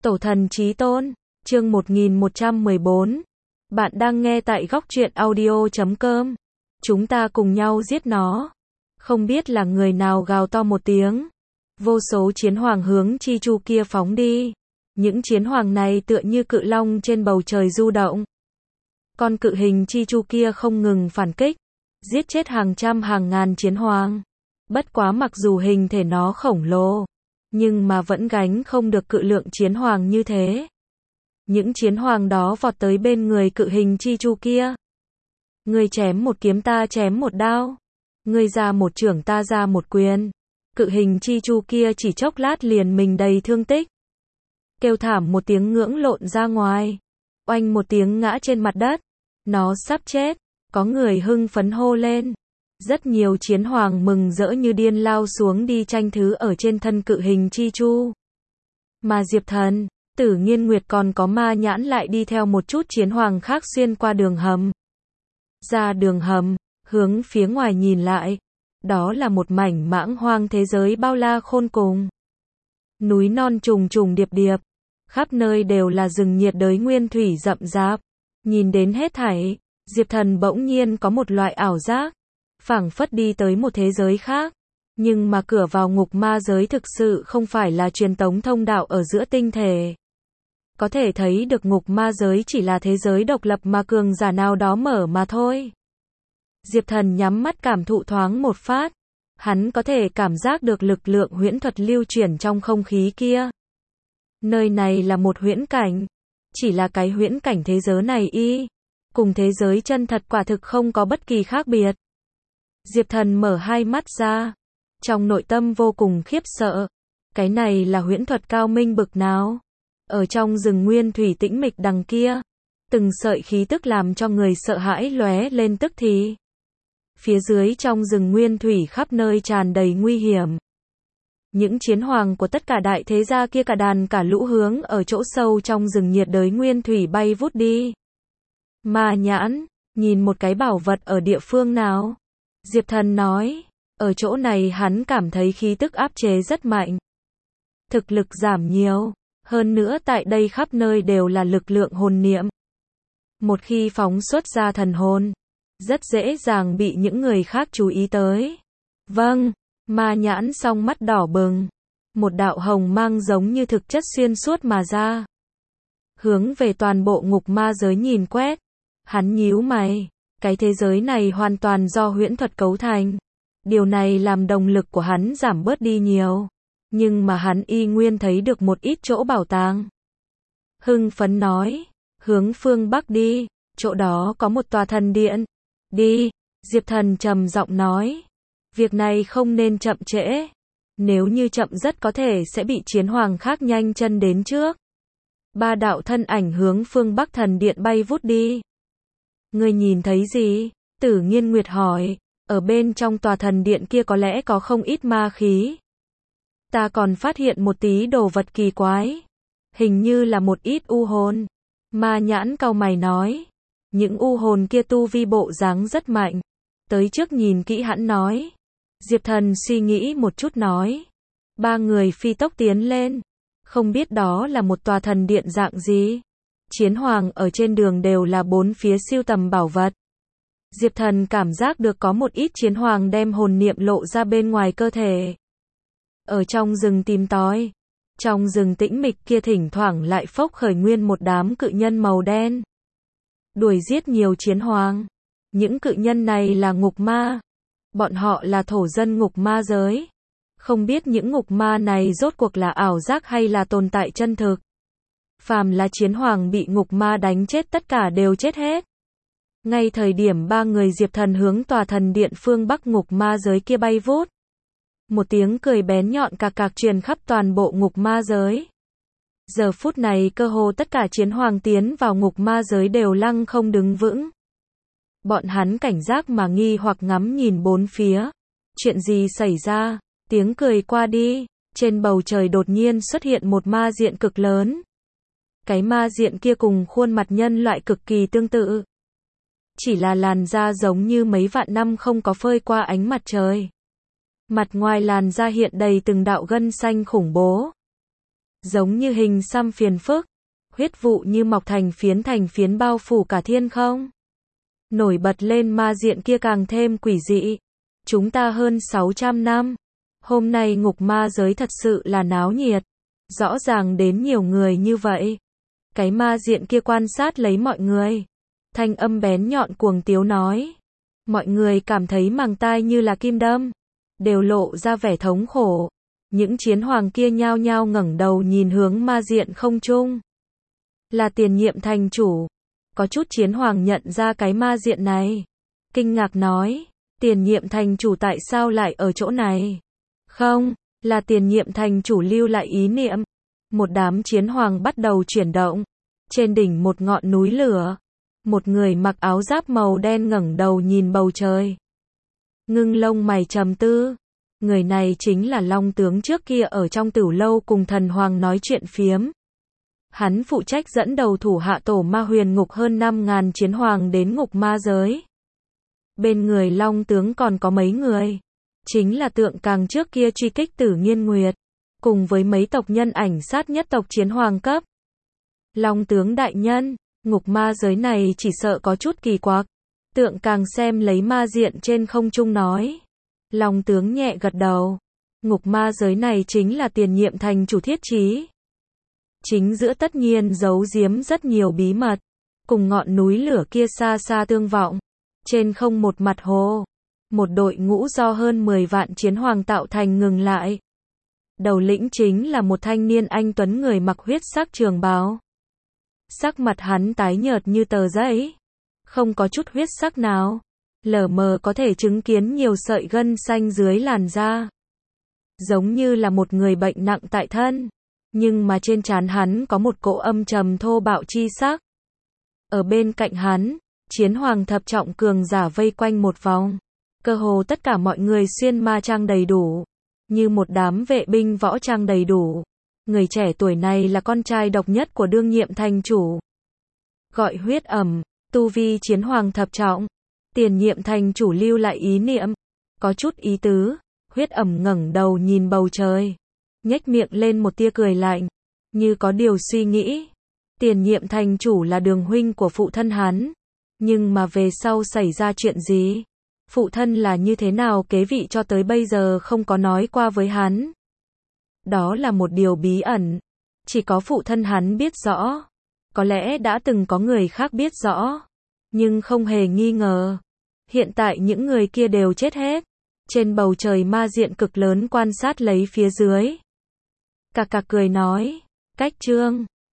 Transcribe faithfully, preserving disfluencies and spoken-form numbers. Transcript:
Tổ thần chí tôn, chương một nghìn một trăm mười bốn. Bạn đang nghe tại góc truyện audio chấm com. Chúng ta cùng nhau giết nó. Không biết là người nào gào to một tiếng. Vô số chiến hoàng hướng chi chu kia phóng đi. Những chiến hoàng này tựa như cự long trên bầu trời du động. Con cự hình chi chu kia không ngừng phản kích, giết chết hàng trăm hàng ngàn chiến hoàng. Bất quá mặc dù hình thể nó khổng lồ, nhưng mà vẫn gánh không được cự lượng chiến hoàng như thế. Những chiến hoàng đó vọt tới bên người cự hình chi chu kia. Ngươi chém một kiếm ta chém một đao. Ngươi ra một chưởng ta ra một quyền. Cự hình chi chu kia chỉ chốc lát liền mình đầy thương tích. Kêu thảm một tiếng ngưỡng lộn ra ngoài. Oanh một tiếng ngã trên mặt đất. Nó sắp chết. Có người hưng phấn hô lên. Rất nhiều chiến hoàng mừng rỡ như điên lao xuống đi tranh thứ ở trên thân cự hình chi chu. Mà Diệp Thần, Tử Nghiên Nguyệt còn có Ma Nhãn lại đi theo một chút chiến hoàng khác xuyên qua đường hầm. Ra đường hầm, hướng phía ngoài nhìn lại. Đó là một mảnh mãng hoang thế giới bao la khôn cùng. Núi non trùng trùng điệp điệp. Khắp nơi đều là rừng nhiệt đới nguyên thủy rậm rạp. Nhìn đến hết thảy, Diệp Thần bỗng nhiên có một loại ảo giác. Phảng phất đi tới một thế giới khác. Nhưng mà cửa vào ngục ma giới thực sự không phải là truyền tống thông đạo ở giữa tinh thể. Có thể thấy được ngục ma giới chỉ là thế giới độc lập mà cường giả nào đó mở mà thôi. Diệp Thần nhắm mắt cảm thụ thoáng một phát. Hắn có thể cảm giác được lực lượng huyễn thuật lưu chuyển trong không khí kia. Nơi này là một huyễn cảnh. Chỉ là cái huyễn cảnh thế giới này y. Cùng thế giới chân thật quả thực không có bất kỳ khác biệt. Diệp Thần mở hai mắt ra. Trong nội tâm vô cùng khiếp sợ. Cái này là huyễn thuật cao minh bực nào? Ở trong rừng nguyên thủy tĩnh mịch đằng kia. Từng sợi khí tức làm cho người sợ hãi lóe lên tức thì. Phía dưới trong rừng nguyên thủy khắp nơi tràn đầy nguy hiểm. Những chiến hoàng của tất cả đại thế gia kia cả đàn cả lũ hướng ở chỗ sâu trong rừng nhiệt đới nguyên thủy bay vút đi. Ma Nhãn, nhìn một cái bảo vật ở địa phương nào? Diệp Thần nói, ở chỗ này hắn cảm thấy khí tức áp chế rất mạnh. Thực lực giảm nhiều, hơn nữa tại đây khắp nơi đều là lực lượng hồn niệm. Một khi phóng xuất ra thần hồn, rất dễ dàng bị những người khác chú ý tới. Vâng, Ma Nhãn song mắt đỏ bừng. Một đạo hồng mang giống như thực chất xuyên suốt mà ra. Hướng về toàn bộ ngục ma giới nhìn quét. Hắn nhíu mày. Cái thế giới này hoàn toàn do huyễn thuật cấu thành. Điều này làm động lực của hắn giảm bớt đi nhiều. Nhưng mà hắn y nguyên thấy được một ít chỗ bảo tàng. Hưng phấn nói. Hướng phương Bắc đi. Chỗ đó có một tòa thần điện. Đi. Diệp Thần trầm giọng nói. Việc này không nên chậm trễ. Nếu như chậm rất có thể sẽ bị chiến hoàng khác nhanh chân đến trước. Ba đạo thân ảnh hướng phương Bắc thần điện bay vút đi. Ngươi nhìn thấy gì? Tử Nghiên Nguyệt hỏi. Ở bên trong tòa thần điện kia có lẽ có không ít ma khí. Ta còn phát hiện một tí đồ vật kỳ quái. Hình như là một ít u hồn. Ma Nhãn cau mày nói. Những u hồn kia tu vi bộ dáng rất mạnh. Tới trước nhìn kỹ hẳn nói. Diệp Thần suy nghĩ một chút nói. Ba người phi tốc tiến lên. Không biết đó là một tòa thần điện dạng gì. Chiến hoàng ở trên đường đều là bốn phía siêu tầm bảo vật. Diệp Thần cảm giác được có một ít chiến hoàng đem hồn niệm lộ ra bên ngoài cơ thể. Ở trong rừng tìm tòi. Trong rừng tĩnh mịch kia thỉnh thoảng lại phốc khởi nguyên một đám cự nhân màu đen. Đuổi giết nhiều chiến hoàng. Những cự nhân này là ngục ma. Bọn họ là thổ dân ngục ma giới. Không biết những ngục ma này rốt cuộc là ảo giác hay là tồn tại chân thực. Phàm là chiến hoàng bị ngục ma đánh chết tất cả đều chết hết. Ngay thời điểm ba người Diệp Thần hướng tòa thần điện phương Bắc ngục ma giới kia bay vút. Một tiếng cười bén nhọn cạc cạc truyền khắp toàn bộ ngục ma giới. Giờ phút này cơ hồ tất cả chiến hoàng tiến vào ngục ma giới đều lăng không đứng vững. Bọn hắn cảnh giác mà nghi hoặc ngắm nhìn bốn phía. Chuyện gì xảy ra? Tiếng cười qua đi. Trên bầu trời đột nhiên xuất hiện một ma diện cực lớn. Cái ma diện kia cùng khuôn mặt nhân loại cực kỳ tương tự. Chỉ là làn da giống như mấy vạn năm không có phơi qua ánh mặt trời. Mặt ngoài làn da hiện đầy từng đạo gân xanh khủng bố. giống như hình xăm phiền phức, huyết vụ như mọc thành phiến thành phiến bao phủ cả thiên không. Nổi bật lên ma diện kia càng thêm quỷ dị. Chúng ta hơn sáu trăm năm. Hôm nay ngục ma giới thật sự là náo nhiệt. Rõ ràng đến nhiều người như vậy. Cái ma diện kia quan sát lấy mọi người. Thanh âm bén nhọn cuồng tiếu nói. Mọi người cảm thấy màng tai như là kim đâm. Đều lộ ra vẻ thống khổ. Những chiến hoàng kia nhao nhao ngẩng đầu nhìn hướng ma diện không trung. Là tiền nhiệm thành chủ. Có chút chiến hoàng nhận ra cái ma diện này. Kinh ngạc nói. Tiền nhiệm thành chủ tại sao lại ở chỗ này? Không, là tiền nhiệm thành chủ lưu lại ý niệm. Một đám chiến hoàng bắt đầu chuyển động. Trên đỉnh một ngọn núi lửa. Một người mặc áo giáp màu đen ngẩng đầu nhìn bầu trời. Ngưng lông mày trầm tư. Người này chính là Long tướng trước kia ở trong Tửu Lâu cùng thần hoàng nói chuyện phiếm. Hắn phụ trách dẫn đầu thủ hạ tổ ma huyền ngục hơn năm ngàn chiến hoàng đến ngục ma giới. Bên người Long tướng còn có mấy người. Chính là tượng càng trước kia truy kích Tử Nghiên Nguyệt. Cùng với mấy tộc nhân ảnh sát nhất tộc chiến hoàng cấp. Long tướng đại nhân, ngục ma giới này chỉ sợ có chút kỳ quặc. Tượng càng xem lấy ma diện trên không trung nói. Long tướng nhẹ gật đầu. Ngục ma giới này chính là tiền nhiệm thành chủ thiết trí. Chính giữa tất nhiên giấu giếm rất nhiều bí mật. Cùng ngọn núi lửa kia xa xa tương vọng. Trên không một mặt hồ. Một đội ngũ do hơn mười vạn chiến hoàng tạo thành ngừng lại. Đầu lĩnh chính là một thanh niên anh tuấn người mặc huyết sắc trường bào. Sắc mặt hắn tái nhợt như tờ giấy. Không có chút huyết sắc nào. Lờ mờ có thể chứng kiến nhiều sợi gân xanh dưới làn da. Giống như là một người bệnh nặng tại thân. Nhưng mà trên trán hắn có một cỗ âm trầm thô bạo chi sắc. Ở bên cạnh hắn, chiến hoàng thập trọng cường giả vây quanh một vòng. Cơ hồ tất cả mọi người xuyên ma trang đầy đủ. Như một đám vệ binh võ trang đầy đủ. Người trẻ tuổi này là con trai độc nhất của đương nhiệm thành chủ. Gọi huyết ẩm, tu vi chiến hoàng thập trọng. Tiền nhiệm thành chủ lưu lại ý niệm. Có chút ý tứ, huyết ẩm ngẩng đầu nhìn bầu trời. Nhếch miệng lên một tia cười lạnh. Như có điều suy nghĩ. Tiền nhiệm thành chủ là đường huynh của phụ thân hắn. Nhưng mà về sau xảy ra chuyện gì? Phụ thân là như thế nào kế vị cho tới bây giờ không có nói qua với hắn. Đó là một điều bí ẩn. Chỉ có phụ thân hắn biết rõ. Có lẽ đã từng có người khác biết rõ. Nhưng không hề nghi ngờ. Hiện tại những người kia đều chết hết. Trên bầu trời ma diện cực lớn quan sát lấy phía dưới. Cà cà cười nói. Cách chương.